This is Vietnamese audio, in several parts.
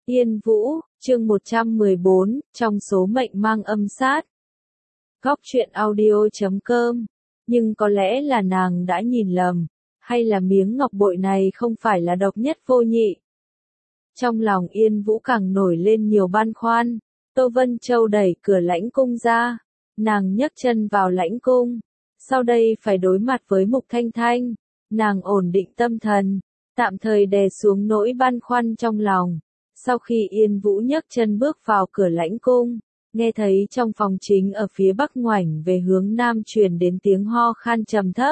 Yên Vũ, chương 114, trong số mệnh mang âm sát. Góc truyện audio.com. Nhưng có lẽ là nàng đã nhìn lầm, hay là miếng ngọc bội này không phải là độc nhất vô nhị. Trong lòng Yên Vũ càng nổi lên nhiều băn khoăn. Tô Vân Châu đẩy cửa lãnh cung ra, nàng nhấc chân vào lãnh cung. Sau đây phải đối mặt với Mục Thanh Thanh, nàng ổn định tâm thần, tạm thời đè xuống nỗi băn khoăn trong lòng. Sau khi Yên Vũ nhấc chân bước vào cửa lãnh cung, nghe thấy trong phòng chính ở phía bắc ngoảnh về hướng nam truyền đến tiếng ho khan trầm thấp.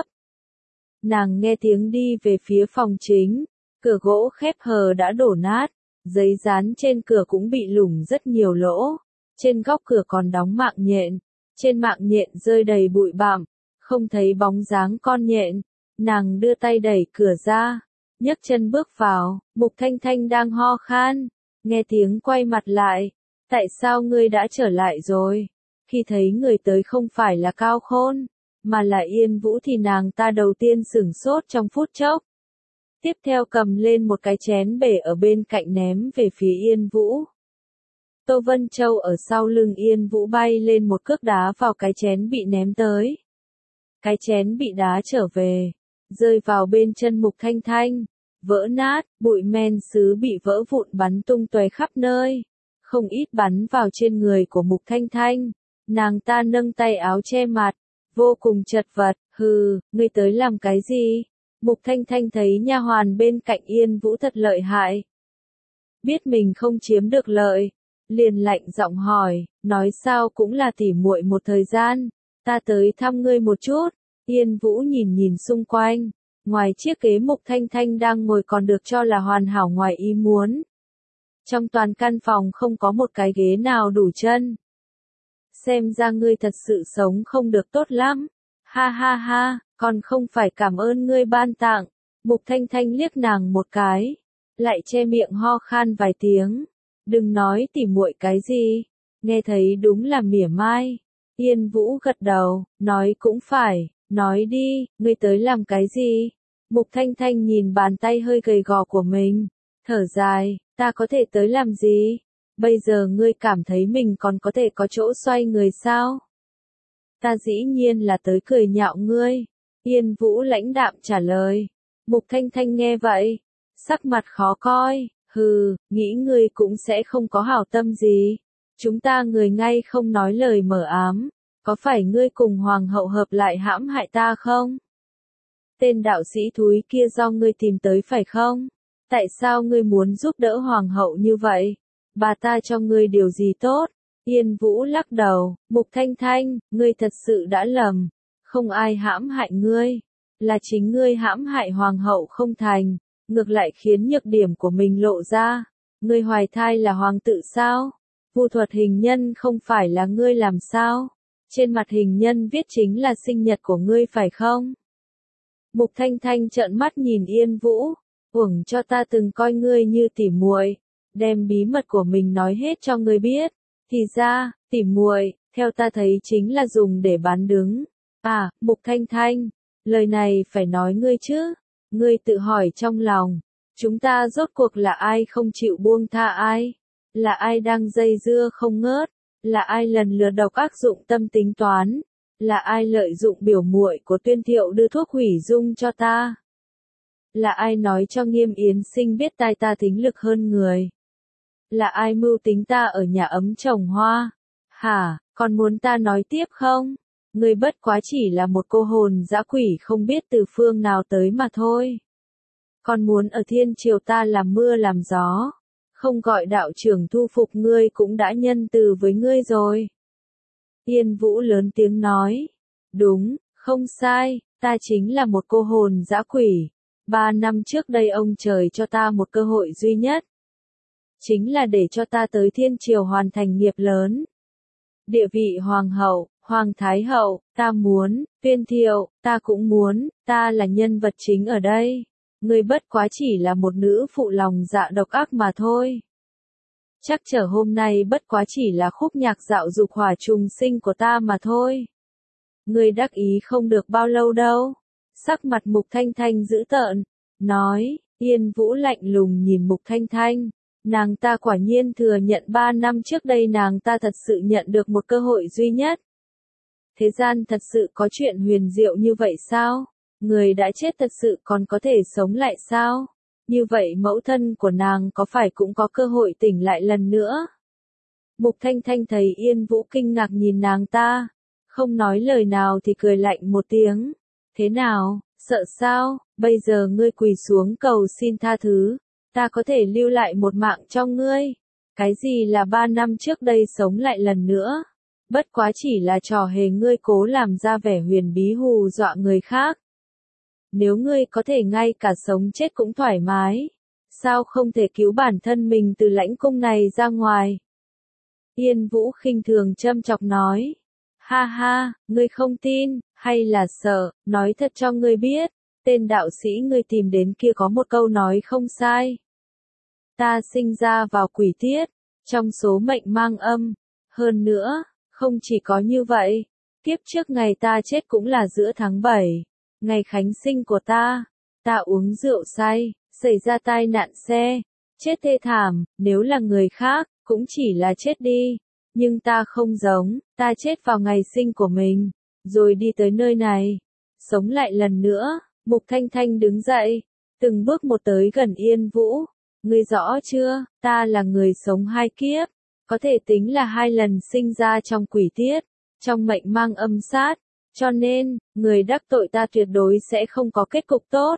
Nàng nghe tiếng đi về phía phòng chính, cửa gỗ khép hờ đã đổ nát, giấy dán trên cửa cũng bị lủng rất nhiều lỗ, trên góc cửa còn đóng mạng nhện, trên mạng nhện rơi đầy bụi bặm, không thấy bóng dáng con nhện. Nàng đưa tay đẩy cửa ra, nhấc chân bước vào, Mục Thanh Thanh đang ho khan. Nghe tiếng quay mặt lại, tại sao ngươi đã trở lại rồi? Khi thấy người tới không phải là Cao Khôn, mà là Yên Vũ thì nàng ta đầu tiên sửng sốt trong phút chốc. Tiếp theo cầm lên một cái chén bể ở bên cạnh ném về phía Yên Vũ. Tô Vân Châu ở sau lưng Yên Vũ bay lên một cước đá vào cái chén bị ném tới. Cái chén bị đá trở về, rơi vào bên chân Mục Thanh Thanh. Vỡ nát, bụi men sứ bị vỡ vụn bắn tung tóe khắp nơi, không ít bắn vào trên người của Mục Thanh Thanh. Nàng ta nâng tay áo che mặt, vô cùng chật vật. Hừ, ngươi tới làm cái gì? Mục Thanh Thanh thấy nha hoàn bên cạnh Yên Vũ thật lợi hại, biết mình không chiếm được lợi, liền lạnh giọng hỏi, nói sao cũng là tỉ muội một thời gian, ta tới thăm ngươi một chút. Yên Vũ nhìn nhìn xung quanh. Ngoài chiếc ghế Mục Thanh Thanh đang ngồi còn được cho là hoàn hảo ngoài ý muốn. Trong toàn căn phòng không có một cái ghế nào đủ chân. Xem ra ngươi thật sự sống không được tốt lắm. Ha ha ha, còn không phải cảm ơn ngươi ban tặng. Mục Thanh Thanh liếc nàng một cái, lại che miệng ho khan vài tiếng. Đừng nói tỉ muội cái gì, nghe thấy đúng là mỉa mai. Yên Vũ gật đầu, nói cũng phải, nói đi, ngươi tới làm cái gì? Mục Thanh Thanh nhìn bàn tay hơi gầy gò của mình, thở dài, ta có thể tới làm gì? Bây giờ ngươi cảm thấy mình còn có thể có chỗ xoay người sao? Ta dĩ nhiên là tới cười nhạo ngươi. Yên Vũ lãnh đạm trả lời. Mục Thanh Thanh nghe vậy, sắc mặt khó coi, hừ, nghĩ ngươi cũng sẽ không có hảo tâm gì. Chúng ta người ngay không nói lời mờ ám, có phải ngươi cùng hoàng hậu hợp lại hãm hại ta không? Tên đạo sĩ thúi kia do ngươi tìm tới phải không? Tại sao ngươi muốn giúp đỡ hoàng hậu như vậy? Bà ta cho ngươi điều gì tốt? Yên Vũ lắc đầu, Mục Thanh Thanh, ngươi thật sự đã lầm, không ai hãm hại ngươi, là chính ngươi hãm hại hoàng hậu không thành, ngược lại khiến nhược điểm của mình lộ ra. Ngươi hoài thai là hoàng tự sao? Vu thuật hình nhân không phải là ngươi làm sao? Trên mặt hình nhân viết chính là sinh nhật của ngươi phải không? Mục Thanh Thanh trợn mắt nhìn Yên Vũ, uổng cho ta từng coi ngươi như tỉ muội, đem bí mật của mình nói hết cho ngươi biết, thì ra, tỉ muội, theo ta thấy chính là dùng để bán đứng. À, Mục Thanh Thanh, lời này phải nói ngươi chứ, ngươi tự hỏi trong lòng, chúng ta rốt cuộc là ai không chịu buông tha ai? Là ai đang dây dưa không ngớt? Là ai lần lượt độc ác dụng tâm tính toán? Là ai lợi dụng biểu muội của Tuyên Thiệu đưa thuốc hủy dung cho ta? Là ai nói cho Nghiêm Yến Sinh biết tai ta tính lực hơn người? Là ai mưu tính ta ở nhà ấm trồng hoa? Hả, còn muốn ta nói tiếp không? Ngươi bất quá chỉ là một cô hồn dã quỷ không biết từ phương nào tới mà thôi. Còn muốn ở thiên triều ta làm mưa làm gió, không gọi đạo trưởng thu phục ngươi cũng đã nhân từ với ngươi rồi. Yên Vũ lớn tiếng nói, đúng, không sai, ta chính là một cô hồn dã quỷ. 3 năm trước đây ông trời cho ta một cơ hội duy nhất, chính là để cho ta tới thiên triều hoàn thành nghiệp lớn. Địa vị hoàng hậu, hoàng thái hậu, ta muốn, Tuyên Thiệu, ta cũng muốn, ta là nhân vật chính ở đây. Ngươi bất quá chỉ là một nữ phụ lòng dạ độc ác mà thôi. Chắc chở hôm nay bất quá chỉ là khúc nhạc dạo dục hỏa trùng sinh của ta mà thôi. Ngươi đắc ý không được bao lâu đâu. Sắc mặt Mục Thanh Thanh dữ tợn, nói, Yên Vũ lạnh lùng nhìn Mục Thanh Thanh, Nàng ta quả nhiên thừa nhận 3 năm trước đây nàng ta thật sự nhận được một cơ hội duy nhất. Thế gian thật sự có chuyện huyền diệu như vậy sao? Người đã chết thật sự còn có thể sống lại sao? Như vậy mẫu thân của nàng có phải cũng có cơ hội tỉnh lại lần nữa? Mục Thanh Thanh thấy Yên Vũ kinh ngạc nhìn nàng ta, không nói lời nào thì cười lạnh một tiếng. Thế nào, sợ sao, bây giờ ngươi quỳ xuống cầu xin tha thứ, ta có thể lưu lại một mạng cho ngươi. Cái gì là 3 năm trước đây sống lại lần nữa? Bất quá chỉ là trò hề ngươi cố làm ra vẻ huyền bí hù dọa người khác. Nếu ngươi có thể ngay cả sống chết cũng thoải mái, sao không thể cứu bản thân mình từ lãnh cung này ra ngoài? Yên Vũ khinh thường châm chọc nói. Ha ha, ngươi không tin, hay là sợ, nói thật cho ngươi biết, tên đạo sĩ ngươi tìm đến kia có một câu nói không sai. Ta sinh ra vào quỷ tiết, trong số mệnh mang âm. Hơn nữa, không chỉ có như vậy, kiếp trước ngày ta chết cũng là giữa tháng 7, ngày khánh sinh của ta. Ta uống rượu say, xảy ra tai nạn xe, chết thê thảm, nếu là người khác, cũng chỉ là chết đi. Nhưng ta không giống, ta chết vào ngày sinh của mình, rồi đi tới nơi này, sống lại lần nữa. Mục Thanh Thanh đứng dậy, từng bước một tới gần Yên Vũ. Ngươi rõ chưa, ta là người sống 2 kiếp, có thể tính là 2 lần sinh ra trong quỷ tiết, trong mệnh mang âm sát, cho nên, người đắc tội ta tuyệt đối sẽ không có kết cục tốt.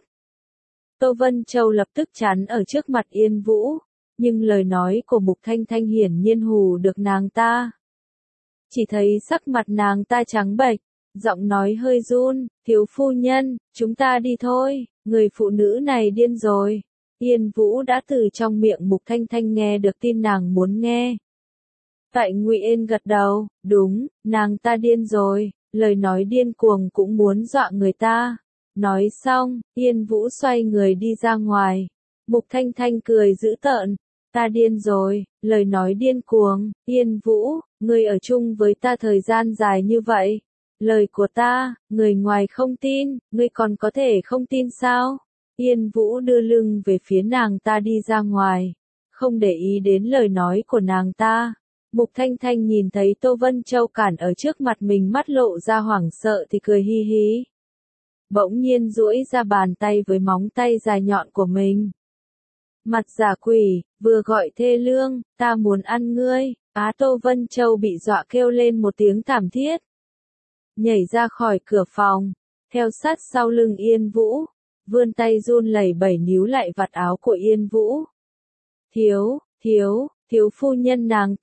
Tô Vân Châu lập tức chắn ở trước mặt Yên Vũ, nhưng lời nói của Mục Thanh Thanh hiển nhiên hù được nàng ta. Chỉ thấy sắc mặt nàng ta trắng bệch, giọng nói hơi run, thiếu phu nhân, chúng ta đi thôi, người phụ nữ này điên rồi. Yên Vũ đã từ trong miệng Mục Thanh Thanh nghe được tin nàng muốn nghe. Tại Ngụy Yên gật đầu, đúng, nàng ta điên rồi, lời nói điên cuồng cũng muốn dọa người ta. Nói xong, Yên Vũ xoay người đi ra ngoài. Mục Thanh Thanh cười dữ tợn, ta điên rồi, lời nói điên cuồng. Yên Vũ, ngươi ở chung với ta thời gian dài như vậy, lời của ta, người ngoài không tin, ngươi còn có thể không tin sao? Yên Vũ đưa lưng về phía nàng ta đi ra ngoài, không để ý đến lời nói của nàng ta. Mục Thanh Thanh nhìn thấy Tô Vân Châu cản ở trước mặt mình, mắt lộ ra hoảng sợ thì cười hi hi. Bỗng nhiên duỗi ra bàn tay với móng tay dài nhọn của mình. Mặt giả quỷ, vừa gọi thê lương, ta muốn ăn ngươi. Tô Vân Châu bị dọa kêu lên một tiếng thảm thiết, nhảy ra khỏi cửa phòng, theo sát sau lưng Yên Vũ, vươn tay run lẩy bẩy níu lại vạt áo của Yên Vũ. Thiếu phu nhân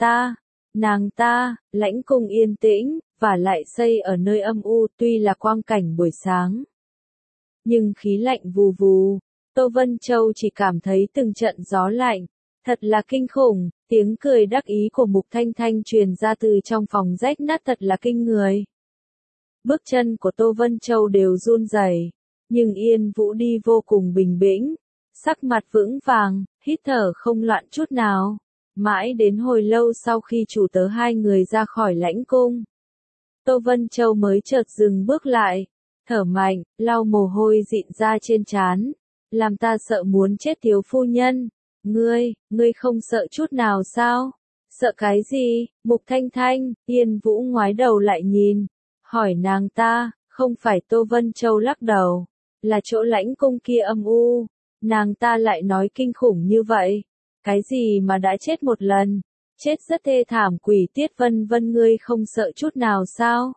nàng ta, lãnh cung yên tĩnh, và lại xây ở nơi âm u, tuy là quang cảnh buổi sáng, nhưng khí lạnh vù vù. Tô Vân Châu chỉ cảm thấy từng trận gió lạnh, thật là kinh khủng. Tiếng cười đắc ý của Mục Thanh Thanh truyền ra từ trong phòng rách nát thật là kinh người. Bước chân của Tô Vân Châu đều run rẩy, nhưng Yên Vũ đi vô cùng bình tĩnh, sắc mặt vững vàng, hít thở không loạn chút nào. Mãi đến hồi lâu sau khi chủ tớ 2 người ra khỏi lãnh cung, Tô Vân Châu mới chợt dừng bước lại, thở mạnh, lau mồ hôi dịn ra trên trán. Làm ta sợ muốn chết thiếu phu nhân. Ngươi không sợ chút nào sao? Sợ cái gì? Mục Thanh Thanh. Yên Vũ ngoái đầu lại nhìn, hỏi nàng ta. Không phải. Tô Vân Châu lắc đầu, là chỗ lãnh cung kia âm u. Nàng ta lại nói kinh khủng như vậy. Cái gì mà đã chết một lần, chết rất thê thảm, quỷ tiết vân vân, ngươi không sợ chút nào sao?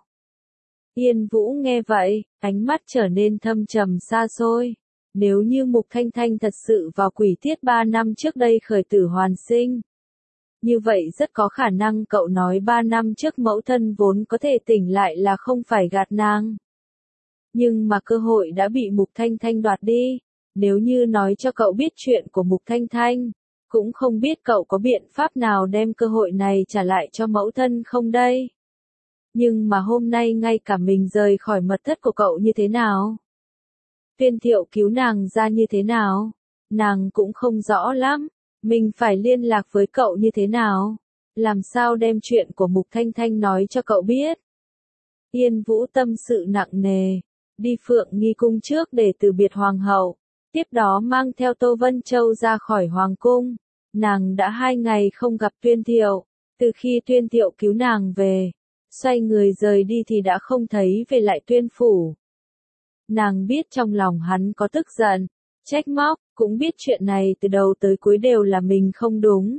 Yên Vũ nghe vậy, ánh mắt trở nên thâm trầm xa xôi. Nếu như Mục Thanh Thanh thật sự vào quỷ tiết 3 năm trước đây khởi tử hoàn sinh, như vậy rất có khả năng cậu nói 3 năm trước mẫu thân vốn có thể tỉnh lại là không phải gạt nàng. Nhưng mà cơ hội đã bị Mục Thanh Thanh đoạt đi. Nếu như nói cho cậu biết chuyện của Mục Thanh Thanh, cũng không biết cậu có biện pháp nào đem cơ hội này trả lại cho mẫu thân không đây. Nhưng mà hôm nay ngay cả mình rời khỏi mật thất của cậu như thế nào, Viên Thiệu cứu nàng ra như thế nào, nàng cũng không rõ lắm. Mình phải liên lạc với cậu như thế nào, làm sao đem chuyện của Mục Thanh Thanh nói cho cậu biết. Yên Vũ tâm sự nặng nề, đi Phượng Nghi cung trước để từ biệt hoàng hậu, tiếp đó mang theo Tô Vân Châu ra khỏi hoàng cung. Nàng đã 2 ngày không gặp Tuyên Thiệu, từ khi Tuyên Thiệu cứu nàng về, xoay người rời đi thì đã không thấy về lại Tuyên phủ. Nàng biết trong lòng hắn có tức giận, trách móc, cũng biết chuyện này từ đầu tới cuối đều là mình không đúng.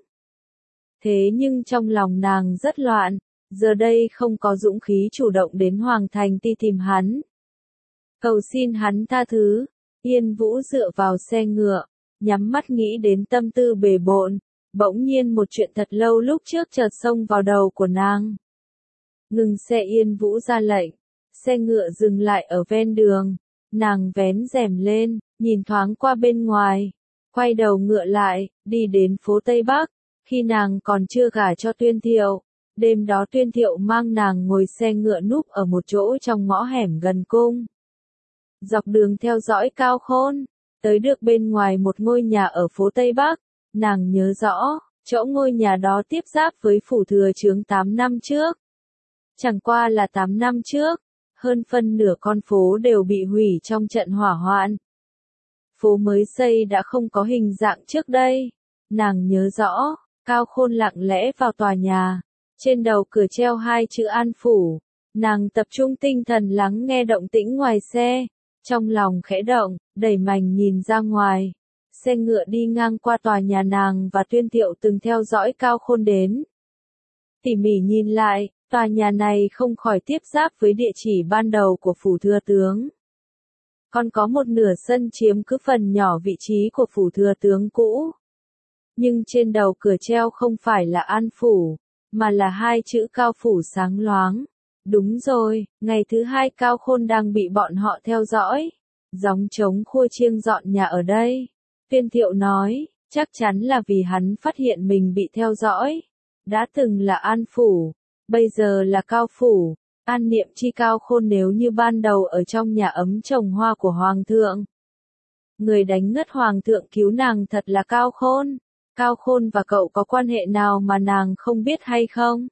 Thế nhưng trong lòng nàng rất loạn, giờ đây không có dũng khí chủ động đến Hoàng Thành đi tìm hắn. Cầu xin hắn tha thứ, Yên Vũ dựa vào xe ngựa, nhắm mắt nghĩ đến tâm tư bề bộn, bỗng nhiên một chuyện thật lâu lúc trước chợt xông vào đầu của nàng. Ngừng xe, Yên Vũ ra lệnh, xe ngựa dừng lại ở ven đường, nàng vén rèm lên, nhìn thoáng qua bên ngoài, quay đầu ngựa lại, đi đến phố Tây Bắc, khi nàng còn chưa gả cho Tuyên Thiệu. Đêm đó Tuyên Thiệu mang nàng ngồi xe ngựa núp ở một chỗ trong ngõ hẻm gần cung. Dọc đường theo dõi Cao Khôn, tới được bên ngoài một ngôi nhà ở phố Tây Bắc, nàng nhớ rõ, chỗ ngôi nhà đó tiếp giáp với phủ thừa chướng 8 năm trước. Chẳng qua là 8 năm trước, hơn phân nửa con phố đều bị hủy trong trận hỏa hoạn. Phố mới xây đã không có hình dạng trước đây. Nàng nhớ rõ, Cao Khôn lặng lẽ vào tòa nhà, trên đầu cửa treo 2 chữ An Phủ. Nàng tập trung tinh thần lắng nghe động tĩnh ngoài xe, trong lòng khẽ động, đẩy mành nhìn ra ngoài. Xe ngựa đi ngang qua tòa nhà nàng và Tuyên Thiệu từng theo dõi Cao Khôn đến. Tỉ mỉ nhìn lại, tòa nhà này không khỏi tiếp giáp với địa chỉ ban đầu của phủ thừa tướng. Còn có một nửa sân chiếm cứ phần nhỏ vị trí của phủ thừa tướng cũ. Nhưng trên đầu cửa treo không phải là An Phủ, mà là 2 chữ Cao Phủ sáng loáng. Đúng rồi, ngày thứ 2 Cao Khôn đang bị bọn họ theo dõi. Gióng trống khua chiêng dọn nhà ở đây. Tuyên Thiệu nói, chắc chắn là vì hắn phát hiện mình bị theo dõi. Đã từng là An Phủ, bây giờ là Cao Phủ. An niệm chi Cao Khôn nếu như ban đầu ở trong nhà ấm trồng hoa của Hoàng thượng. Người đánh ngất Hoàng thượng cứu nàng thật là Cao Khôn. Cao Khôn và cậu có quan hệ nào mà nàng không biết hay không?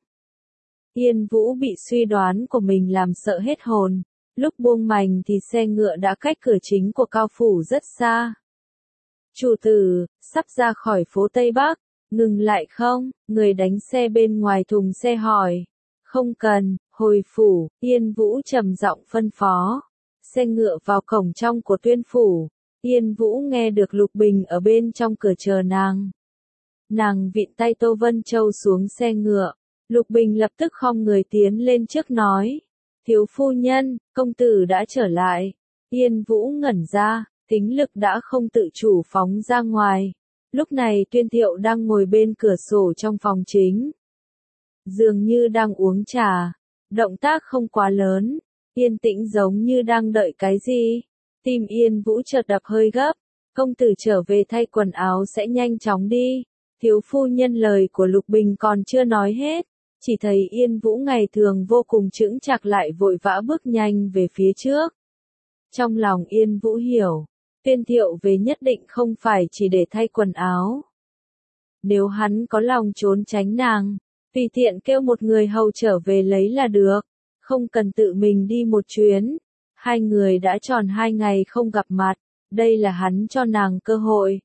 Yên Vũ bị suy đoán của mình làm sợ hết hồn. Lúc buông mành thì xe ngựa đã cách cửa chính của Cao Phủ rất xa. Chủ tử, sắp ra khỏi phố Tây Bắc, ngừng lại không? Người đánh xe bên ngoài thùng xe hỏi. Không cần, hồi phủ, Yên Vũ trầm giọng phân phó. Xe ngựa vào cổng trong của Tuyên phủ. Yên Vũ nghe được Lục Bình ở bên trong cửa chờ nàng. Nàng vịn tay Tô Vân Châu xuống xe ngựa. Lục Bình lập tức khom người tiến lên trước nói. Thiếu phu nhân, công tử đã trở lại. Yên Vũ ngẩn ra, tính lực đã không tự chủ phóng ra ngoài. Lúc này Tuyên Thiệu đang ngồi bên cửa sổ trong phòng chính. Dường như đang uống trà. Động tác không quá lớn. Yên tĩnh giống như đang đợi cái gì. Tim Yên Vũ chợt đập hơi gấp. Công tử trở về thay quần áo sẽ nhanh chóng đi. Thiếu phu nhân lời của Lục Bình còn chưa nói hết. Chỉ thấy Yên Vũ ngày thường vô cùng chững chạc lại vội vã bước nhanh về phía trước. Trong lòng Yên Vũ hiểu. Tuyên Thiệu về nhất định không phải chỉ để thay quần áo. Nếu hắn có lòng trốn tránh nàng, tùy tiện kêu một người hầu trở về lấy là được, không cần tự mình đi một chuyến. 2 người đã tròn 2 ngày không gặp mặt, đây là hắn cho nàng cơ hội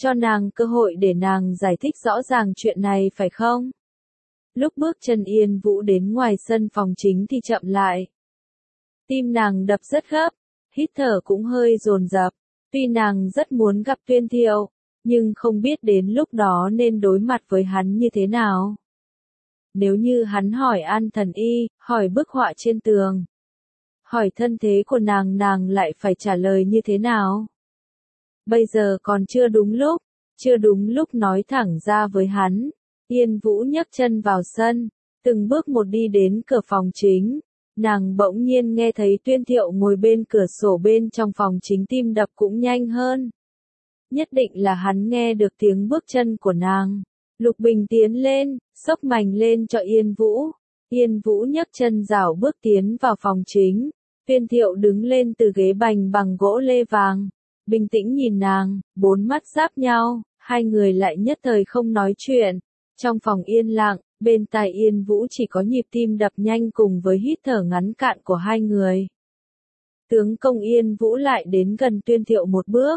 để nàng giải thích rõ ràng chuyện này phải không? Lúc bước chân Yên Vũ đến ngoài sân phòng chính thì chậm lại. Tim nàng đập rất gấp, hít thở cũng hơi dồn dập. Tuy nàng rất muốn gặp Tuyên Thiệu, nhưng không biết đến lúc đó nên đối mặt với hắn như thế nào. Nếu như hắn hỏi An Thần Y, hỏi bức họa trên tường, hỏi thân thế của nàng lại phải trả lời như thế nào? Bây giờ còn chưa đúng lúc nói thẳng ra với hắn. Yên Vũ nhấc chân vào sân, từng bước một đi đến cửa phòng chính. Nàng bỗng nhiên nghe thấy Tuyên Thiệu ngồi bên cửa sổ bên trong phòng chính, tim đập cũng nhanh hơn. Nhất định là hắn nghe được tiếng bước chân của nàng. Lục Bình tiến lên, xốc mành lên cho Yên Vũ. Yên Vũ nhấc chân rảo bước tiến vào phòng chính. Tuyên Thiệu đứng lên từ ghế bành bằng gỗ lê vàng. Bình tĩnh nhìn nàng, 4 mắt giáp nhau, 2 người lại nhất thời không nói chuyện. Trong phòng yên lặng, bên tai Yên Vũ chỉ có nhịp tim đập nhanh cùng với hít thở ngắn cạn của 2 người. Tướng công Yên Vũ lại đến gần Tuyên Thiệu một bước,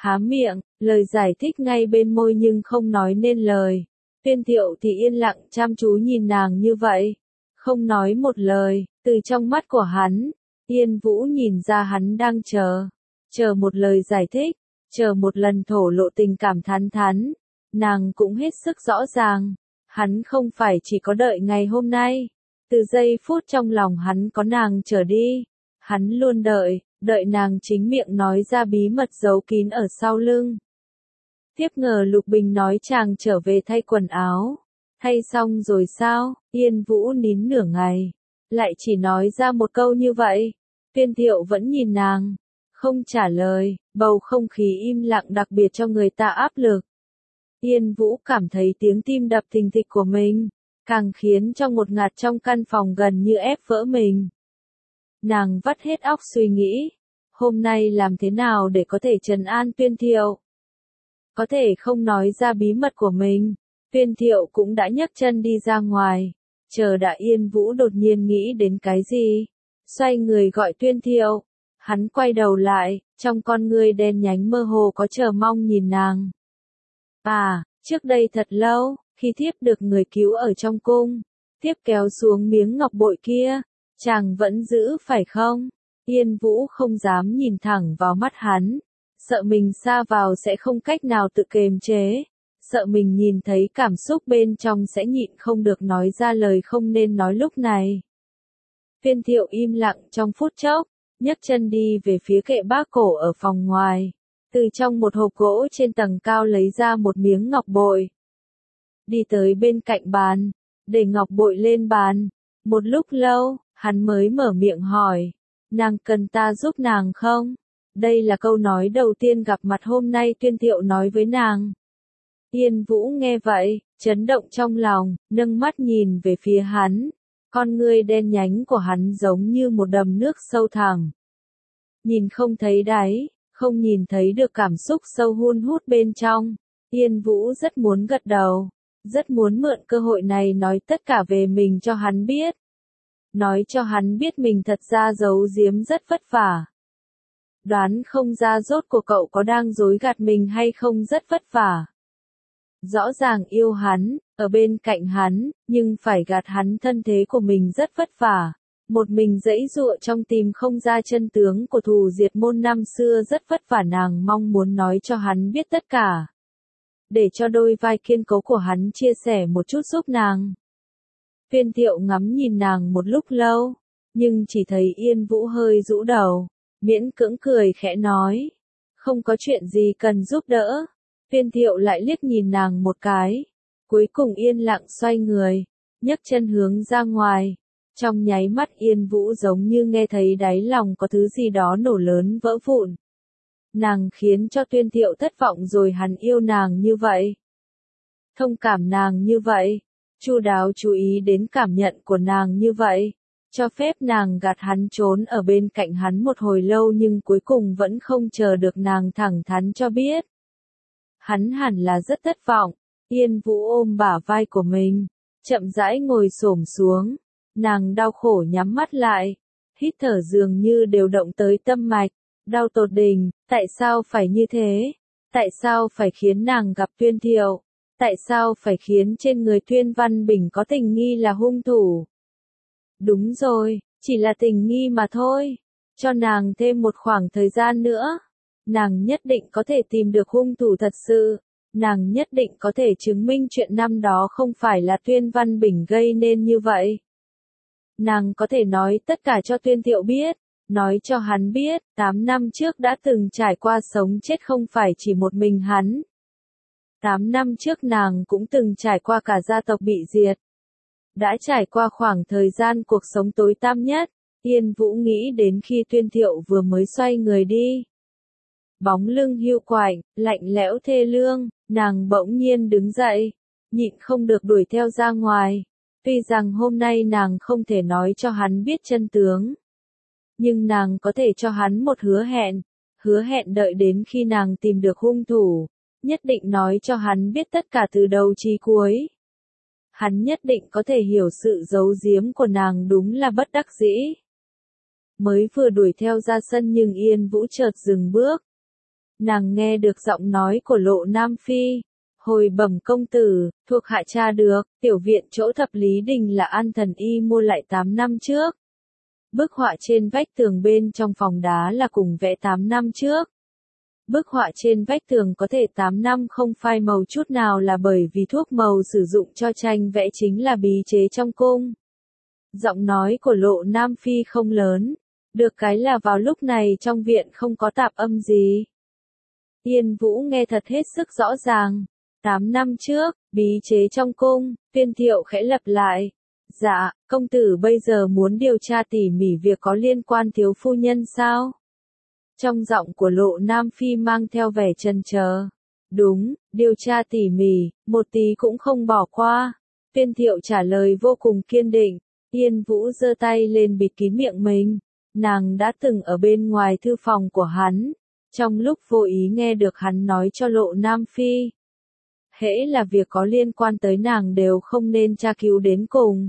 há miệng, lời giải thích ngay bên môi nhưng không nói nên lời. Tuyên Thiệu thì yên lặng chăm chú nhìn nàng như vậy, không nói một lời. Từ trong mắt của hắn, Yên Vũ nhìn ra hắn đang chờ một lời giải thích, chờ một lần thổ lộ tình cảm thắn thắn. Nàng cũng hết sức rõ ràng, hắn không phải chỉ có đợi ngày hôm nay. Từ giây phút trong lòng hắn có nàng trở đi, hắn luôn đợi nàng chính miệng nói ra bí mật giấu kín ở sau lưng. Tiếp ngờ Lục Bình nói chàng trở về thay quần áo. Thay xong rồi sao? Yên Vũ nín nửa ngày, lại chỉ nói ra một câu như vậy. Tuyên Thiệu vẫn nhìn nàng, không trả lời, bầu không khí im lặng đặc biệt cho người ta áp lực. Yên Vũ cảm thấy tiếng tim đập thình thịch của mình, càng khiến cho ngột ngạt trong căn phòng gần như ép vỡ mình. Nàng vắt hết óc suy nghĩ, hôm nay làm thế nào để có thể trấn an Tuyên Thiệu. Có thể không nói ra bí mật của mình. Tuyên Thiệu cũng đã nhấc chân đi ra ngoài, chờ đã. Yên Vũ đột nhiên nghĩ đến cái gì, xoay người gọi Tuyên Thiệu. Hắn quay đầu lại, trong con ngươi đen nhánh mơ hồ có chờ mong nhìn nàng. Trước đây thật lâu, khi thiếp được người cứu ở trong cung, thiếp kéo xuống miếng ngọc bội kia, chàng vẫn giữ phải không? Yên Vũ không dám nhìn thẳng vào mắt hắn, sợ mình sa vào sẽ không cách nào tự kiềm chế, sợ mình nhìn thấy cảm xúc bên trong sẽ nhịn không được nói ra lời không nên nói lúc này. Tuyên Thiệu im lặng trong phút chốc, nhấc chân đi về phía kệ bác cổ ở phòng ngoài, từ trong một hộp gỗ trên tầng cao lấy ra một miếng ngọc bội. Đi tới bên cạnh bàn, để ngọc bội lên bàn, một lúc lâu, hắn mới mở miệng hỏi, nàng cần ta giúp nàng không? Đây là câu nói đầu tiên gặp mặt hôm nay Tuyên Thiệu nói với nàng. Yên Vũ nghe vậy, chấn động trong lòng, nâng mắt nhìn về phía hắn. Con ngươi đen nhánh của hắn giống như một đầm nước sâu thẳm. Nhìn không thấy đáy, không nhìn thấy được cảm xúc sâu hun hút bên trong. Yên Vũ rất muốn gật đầu, rất muốn mượn cơ hội này nói tất cả về mình cho hắn biết. Nói cho hắn biết mình thật ra giấu giếm rất vất vả. Đoán không ra rốt cuộc cậu có đang dối gạt mình hay không rất vất vả. Rõ ràng yêu hắn, ở bên cạnh hắn, nhưng phải gạt hắn thân thế của mình rất vất vả. Một mình giãy giụa trong tìm không ra chân tướng của thù diệt môn năm xưa rất vất vả. Nàng mong muốn nói cho hắn biết tất cả. Để cho đôi vai kiên cố của hắn chia sẻ một chút giúp nàng. Tuyên Thiệu ngắm nhìn nàng một lúc lâu, nhưng chỉ thấy Yên Vũ hơi rũ đầu, miễn cưỡng cười khẽ nói. Không có chuyện gì cần giúp đỡ. Tuyên Thiệu lại liếc nhìn nàng một cái, cuối cùng yên lặng xoay người, nhấc chân hướng ra ngoài. Trong nháy mắt Yên Vũ giống như nghe thấy đáy lòng có thứ gì đó nổ lớn vỡ vụn. Nàng khiến cho Tuyên Thiệu thất vọng rồi. Hắn yêu nàng như vậy, thông cảm nàng như vậy, chu đáo chú ý đến cảm nhận của nàng như vậy, cho phép nàng gạt hắn trốn ở bên cạnh hắn một hồi lâu nhưng cuối cùng vẫn không chờ được nàng thẳng thắn cho biết. Hắn hẳn là rất thất vọng. Yên Vũ ôm bả vai của mình, chậm rãi ngồi xổm xuống. Nàng đau khổ nhắm mắt lại, hít thở dường như đều động tới tâm mạch, đau tột đỉnh. Tại sao phải như thế? Tại sao phải khiến nàng gặp Tuyên Thiệu? Tại sao phải khiến trên người Tuyên Văn Bình có tình nghi là hung thủ? Đúng rồi, chỉ là tình nghi mà thôi. Cho nàng thêm một khoảng thời gian nữa. Nàng nhất định có thể tìm được hung thủ thật sự. Nàng nhất định có thể chứng minh chuyện năm đó không phải là Tuyên Văn Bình gây nên như vậy. Nàng có thể nói tất cả cho Tuyên Thiệu biết. Nói cho hắn biết, 8 năm trước đã từng trải qua sống chết không phải chỉ một mình hắn. 8 năm trước nàng cũng từng trải qua cả gia tộc bị diệt. Đã trải qua khoảng thời gian cuộc sống tối tăm nhất. Yên Vũ nghĩ đến khi Tuyên Thiệu vừa mới xoay người đi. Bóng lưng hiu quạnh, lạnh lẽo thê lương, nàng bỗng nhiên đứng dậy, nhịn không được đuổi theo ra ngoài. Tuy rằng hôm nay nàng không thể nói cho hắn biết chân tướng, nhưng nàng có thể cho hắn một hứa hẹn đợi đến khi nàng tìm được hung thủ, nhất định nói cho hắn biết tất cả từ đầu chí cuối. Hắn nhất định có thể hiểu sự giấu giếm của nàng đúng là bất đắc dĩ. Mới vừa đuổi theo ra sân nhưng Yên Vũ chợt dừng bước. nàng nghe được giọng nói của Lộ Nam Phi. Hồi bẩm công tử, thuộc hạ tra được, tiểu viện chỗ Thập Lý Đình là An Thần Y mua lại 8 năm trước. Bức họa trên vách tường bên trong phòng đá là cùng vẽ 8 năm trước. Bức họa trên vách tường có thể 8 năm không phai màu chút nào là bởi vì thuốc màu sử dụng cho tranh vẽ chính là bí chế trong cung. Giọng nói của Lộ Nam Phi không lớn, được cái là vào lúc này trong viện không có tạp âm gì. Yên Vũ nghe thật hết sức rõ ràng. 8 năm trước, bí chế trong cung, Tuyên Thiệu khẽ lặp lại. Dạ, công tử bây giờ muốn điều tra tỉ mỉ việc có liên quan thiếu phu nhân sao? Trong giọng của Lộ Nam Phi mang theo vẻ chần chờ. Đúng, điều tra tỉ mỉ, một tí cũng không bỏ qua. Tuyên Thiệu trả lời vô cùng kiên định. Yên Vũ giơ tay lên bịt kín miệng mình. Nàng đã từng ở bên ngoài thư phòng của hắn. Trong lúc vô ý nghe được hắn nói cho Lộ Nam Phi. Hễ là việc có liên quan tới nàng đều không nên tra cứu đến cùng.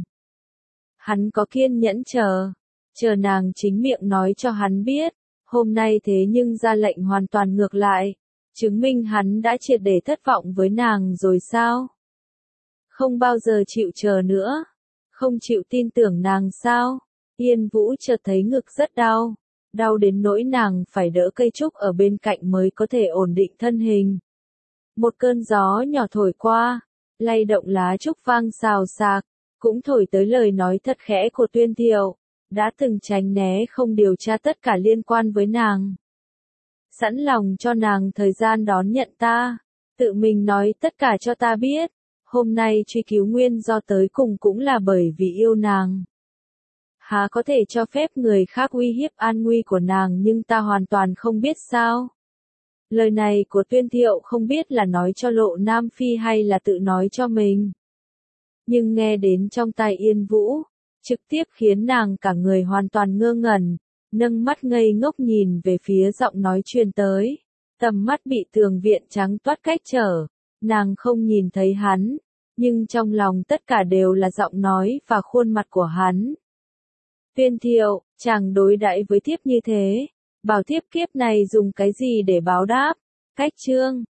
Hắn có kiên nhẫn chờ nàng chính miệng nói cho hắn biết. Hôm nay thế nhưng ra lệnh hoàn toàn ngược lại. Chứng minh hắn đã triệt để thất vọng với nàng rồi sao? Không bao giờ chịu chờ nữa. Không chịu tin tưởng nàng sao? Yên Vũ chợt thấy ngực rất đau. Đau đến nỗi nàng phải đỡ cây trúc ở bên cạnh mới có thể ổn định thân hình. Một cơn gió nhỏ thổi qua, lay động lá trúc vang xào xạc, cũng thổi tới lời nói thật khẽ của Tuyên Thiệu, đã từng tránh né không điều tra tất cả liên quan với nàng. Sẵn lòng cho nàng thời gian đón nhận ta, tự mình nói tất cả cho ta biết, hôm nay truy cứu nguyên do tới cùng cũng là bởi vì yêu nàng. Há có thể cho phép người khác uy hiếp an nguy của nàng nhưng ta hoàn toàn không biết sao? Lời này của Tuyên Thiệu không biết là nói cho Lộ Nam Phi hay là tự nói cho mình. Nhưng nghe đến trong tai Yên Vũ, trực tiếp khiến nàng cả người hoàn toàn ngơ ngẩn, nâng mắt ngây ngốc nhìn về phía giọng nói truyền tới. Tầm mắt bị tường viện trắng toát cách trở, nàng không nhìn thấy hắn, nhưng trong lòng tất cả đều là giọng nói và khuôn mặt của hắn. Tuyên Thiệu, chàng đối đãi với thiếp như thế, bảo thiếp kiếp này dùng cái gì để báo đáp? Cách chương